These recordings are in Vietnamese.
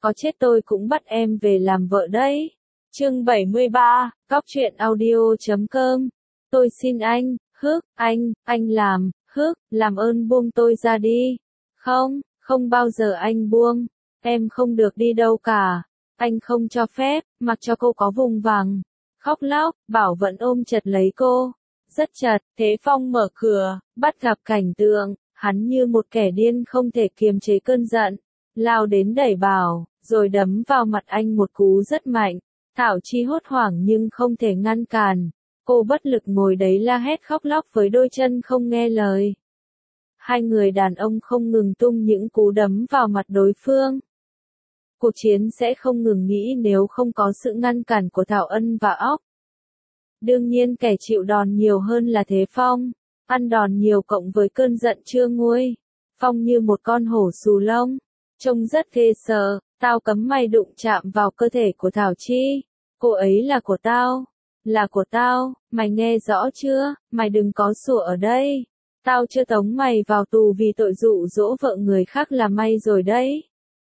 có chết tôi cũng bắt em về làm vợ đấy. Chương 73, Cóc truyện audio.com. Tôi xin anh, anh làm ơn buông tôi ra đi. Không bao giờ anh buông, em không được đi đâu cả. Anh không cho phép, mặc cho cô có vùng vằng, khóc lóc, Bảo vẫn ôm chặt lấy cô. Rất chặt, Thế Phong mở cửa, bắt gặp cảnh tượng, hắn như một kẻ điên không thể kiềm chế cơn giận, lao đến đẩy Bảo, rồi đấm vào mặt anh một cú rất mạnh. Thảo Chi hốt hoảng nhưng không thể ngăn cản, cô bất lực ngồi đấy la hét khóc lóc với đôi chân không nghe lời. Hai người đàn ông không ngừng tung những cú đấm vào mặt đối phương. Cuộc chiến sẽ không ngừng nghỉ nếu không có sự ngăn cản của Thảo Ân và Óc. Đương nhiên kẻ chịu đòn nhiều hơn là Thế Phong, ăn đòn nhiều cộng với cơn giận chưa nguôi. Phong như một con hổ xù lông, trông rất ghê sợ. Tao cấm mày đụng chạm vào cơ thể của Thảo Chi. Cô ấy là của tao. Là của tao, mày nghe rõ chưa? Mày đừng có sủa ở đây. Tao chưa tống mày vào tù vì tội dụ dỗ vợ người khác là may rồi đấy.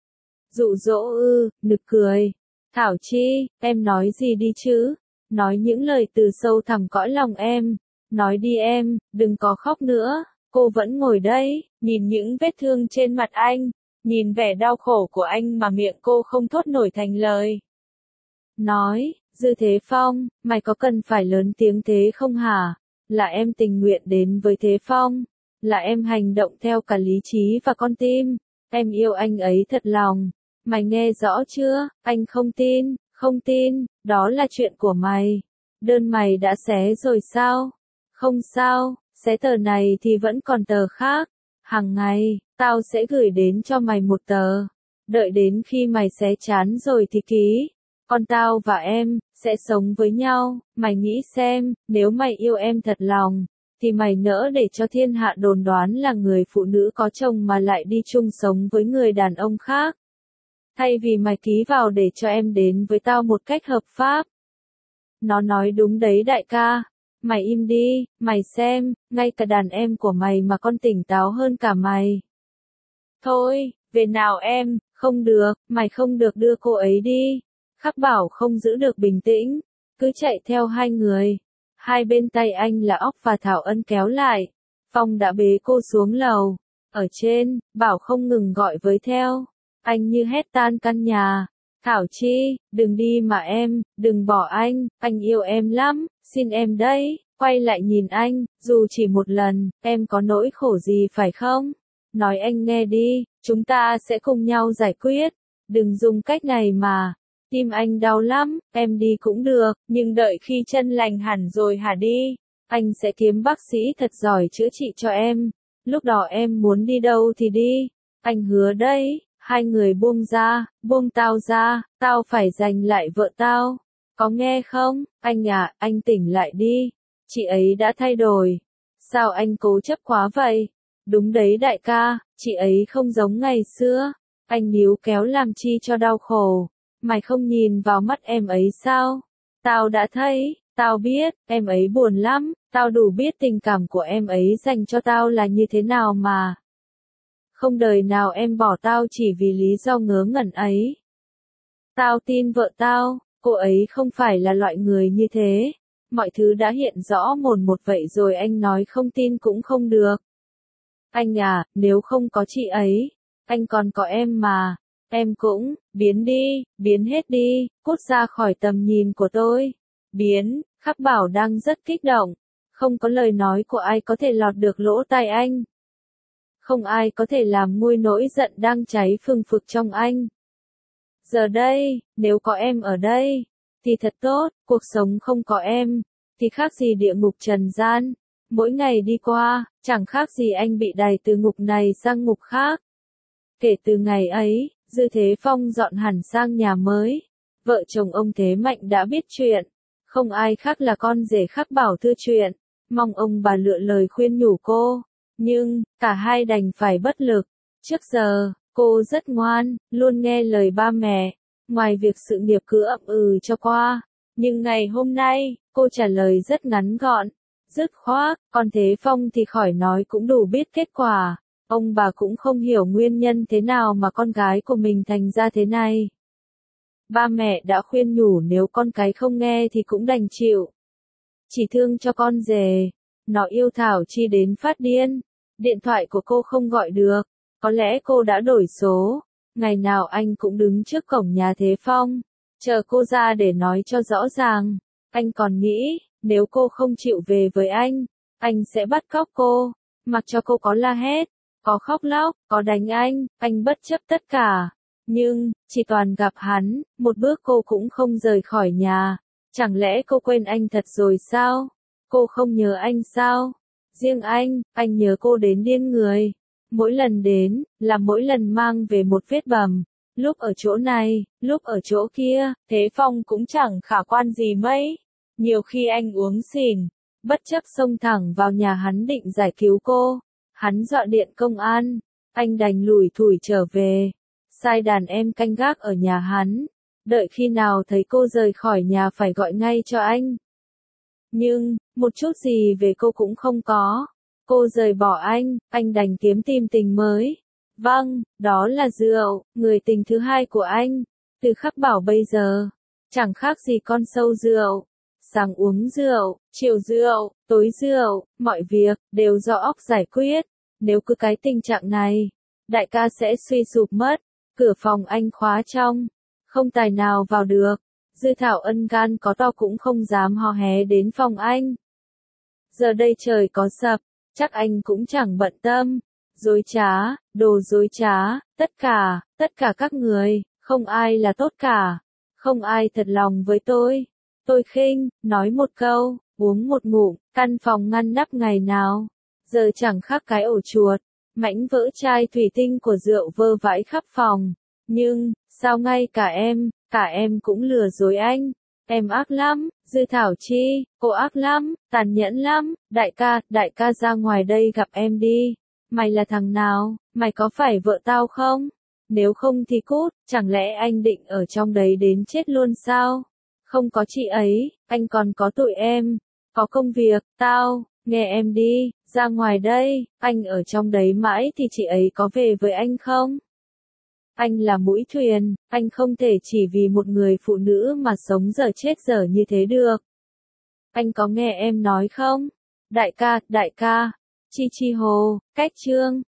Dụ dỗ ư, nực cười. Thảo Chi, em nói gì đi chứ? Nói những lời từ sâu thẳm cõi lòng em. Nói đi em, đừng có khóc nữa. Cô vẫn ngồi đây, nhìn những vết thương trên mặt anh. Nhìn vẻ đau khổ của anh mà miệng cô không thốt nổi thành lời. Nói, Dư Thế Phong, mày có cần phải lớn tiếng thế không hả? Là em tình nguyện đến với Thế Phong. Là em hành động theo cả lý trí và con tim. Em yêu anh ấy thật lòng. Mày nghe rõ chưa? Anh không tin, đó là chuyện của mày. Đơn mày đã xé rồi sao? Không sao, xé tờ này thì vẫn còn tờ khác. Hàng ngày, tao sẽ gửi đến cho mày một tờ. Đợi đến khi mày xé chán rồi thì ký. Còn tao và em, sẽ sống với nhau. Mày nghĩ xem, nếu mày yêu em thật lòng, thì mày nỡ để cho thiên hạ đồn đoán là người phụ nữ có chồng mà lại đi chung sống với người đàn ông khác. Thay vì mày ký vào để cho em đến với tao một cách hợp pháp. Nó nói đúng đấy đại ca. Mày im đi, mày xem, ngay cả đàn em của mày mà còn tỉnh táo hơn cả mày. Thôi, về nào em, không được, mày không được đưa cô ấy đi. Khắc Bảo không giữ được bình tĩnh, cứ chạy theo hai người. Hai bên tay anh là Óc và Thảo Ân kéo lại. Phong đã bế cô xuống lầu. Ở trên, Bảo không ngừng gọi với theo. Anh như hét tan căn nhà. Thảo Chi, đừng đi mà em, đừng bỏ anh yêu em lắm, xin em đấy. Quay lại nhìn anh, dù chỉ một lần, em có nỗi khổ gì phải không? Nói anh nghe đi, chúng ta sẽ cùng nhau giải quyết. Đừng dùng cách này mà. Tim anh đau lắm, em đi cũng được, nhưng đợi khi chân lành hẳn rồi hả đi. Anh sẽ kiếm bác sĩ thật giỏi chữa trị cho em. Lúc đó em muốn đi đâu thì đi. Anh hứa đấy. Hai người buông tao ra, tao phải giành lại vợ tao. Có nghe không? Anh à, anh tỉnh lại đi. Chị ấy đã thay đổi. Sao anh cố chấp quá vậy? Đúng đấy đại ca, chị ấy không giống ngày xưa. Anh níu kéo làm chi cho đau khổ. Mày không nhìn vào mắt em ấy sao? Tao đã thấy, tao biết, em ấy buồn lắm. Tao đủ biết tình cảm của em ấy dành cho tao là như thế nào mà. Không đời nào em bỏ tao chỉ vì lý do ngớ ngẩn ấy. Tao tin vợ tao, cô ấy không phải là loại người như thế. Mọi thứ đã hiện rõ mồn một vậy rồi anh nói không tin cũng không được. Anh à, nếu không có chị ấy, anh còn có em mà. Em cũng, biến hết đi, cút ra khỏi tầm nhìn của tôi. Khắc Bảo đang rất kích động. Không có lời nói của ai có thể lọt được lỗ tai anh. Không ai có thể làm nguôi nỗi giận đang cháy phừng phực trong anh. Giờ đây, nếu có em ở đây, thì thật tốt, cuộc sống không có em, thì khác gì địa ngục trần gian. Mỗi ngày đi qua, chẳng khác gì anh bị đày từ ngục này sang ngục khác. Kể từ ngày ấy, Dư Thế Phong dọn hẳn sang nhà mới. Vợ chồng ông Thế Mạnh đã biết chuyện. Không ai khác là con rể Khắc Bảo thưa chuyện. Mong ông bà lựa lời khuyên nhủ cô. Nhưng, cả hai đành phải bất lực. Trước giờ, cô rất ngoan, luôn nghe lời ba mẹ. Ngoài việc sự nghiệp cứ ậm ừ cho qua. Nhưng ngày hôm nay, cô trả lời rất ngắn gọn, dứt khoát, còn Thế Phong thì khỏi nói cũng đủ biết kết quả. Ông bà cũng không hiểu nguyên nhân thế nào mà con gái của mình thành ra thế này. Ba mẹ đã khuyên nhủ nếu con cái không nghe thì cũng đành chịu. Chỉ thương cho con rể. Nó yêu Thảo Chi đến phát điên. Điện thoại của cô không gọi được. Có lẽ cô đã đổi số. Ngày nào anh cũng đứng trước cổng nhà Thế Phong. Chờ cô ra để nói cho rõ ràng. Anh còn nghĩ, nếu cô không chịu về với anh sẽ bắt cóc cô. Mặc cho cô có la hét, có khóc lóc, có đánh anh bất chấp tất cả. Nhưng, chỉ toàn gặp hắn, một bước cô cũng không rời khỏi nhà. Chẳng lẽ cô quên anh thật rồi sao? Cô không nhớ anh sao? Riêng anh nhớ cô đến điên người. Mỗi lần đến, là mỗi lần mang về một vết bầm. Lúc ở chỗ này, lúc ở chỗ kia, Thế Phong cũng chẳng khả quan gì mấy. Nhiều khi anh uống xỉn, bất chấp xông thẳng vào nhà hắn định giải cứu cô. Hắn dọa điện công an, anh đành lủi thủi trở về. Sai đàn em canh gác ở nhà hắn. Đợi khi nào thấy cô rời khỏi nhà phải gọi ngay cho anh. Nhưng, một chút gì về cô cũng không có. Cô rời bỏ anh đành kiếm tìm tình mới. Vâng, đó là rượu, người tình thứ hai của anh. Từ Khắc Bảo bây giờ, chẳng khác gì con sâu rượu. Sáng uống rượu, chiều rượu, tối rượu, mọi việc, đều do óc giải quyết. Nếu cứ cái tình trạng này, đại ca sẽ suy sụp mất. Cửa phòng anh khóa trong, không tài nào vào được. Dư Thảo Ân gan có to cũng không dám hò hé đến phòng anh. Giờ đây trời có sập, chắc anh cũng chẳng bận tâm. Dối trá, đồ dối trá, tất cả các người, không ai là tốt cả. Không ai thật lòng với tôi. Tôi khinh, nói một câu, uống một ngụm, căn phòng ngăn nắp ngày nào. Giờ chẳng khác cái ổ chuột, mảnh vỡ chai thủy tinh của rượu vơ vãi khắp phòng. Nhưng, sao ngay cả em cũng lừa dối anh. Em ác lắm, Dư Thảo Chi, cô ác lắm, tàn nhẫn lắm. Đại ca ra ngoài đây gặp em đi. Mày là thằng nào, mày có phải vợ tao không? Nếu không thì cút, chẳng lẽ anh định ở trong đấy đến chết luôn sao? Không có chị ấy, anh còn có tụi em. Có công việc, nghe em đi, ra ngoài đây, anh ở trong đấy mãi thì chị ấy có về với anh không? Anh là mũi thuyền, anh không thể chỉ vì một người phụ nữ mà sống dở chết dở như thế được. Anh có nghe em nói không? Đại ca, Chi Chi Hồ, cách chương.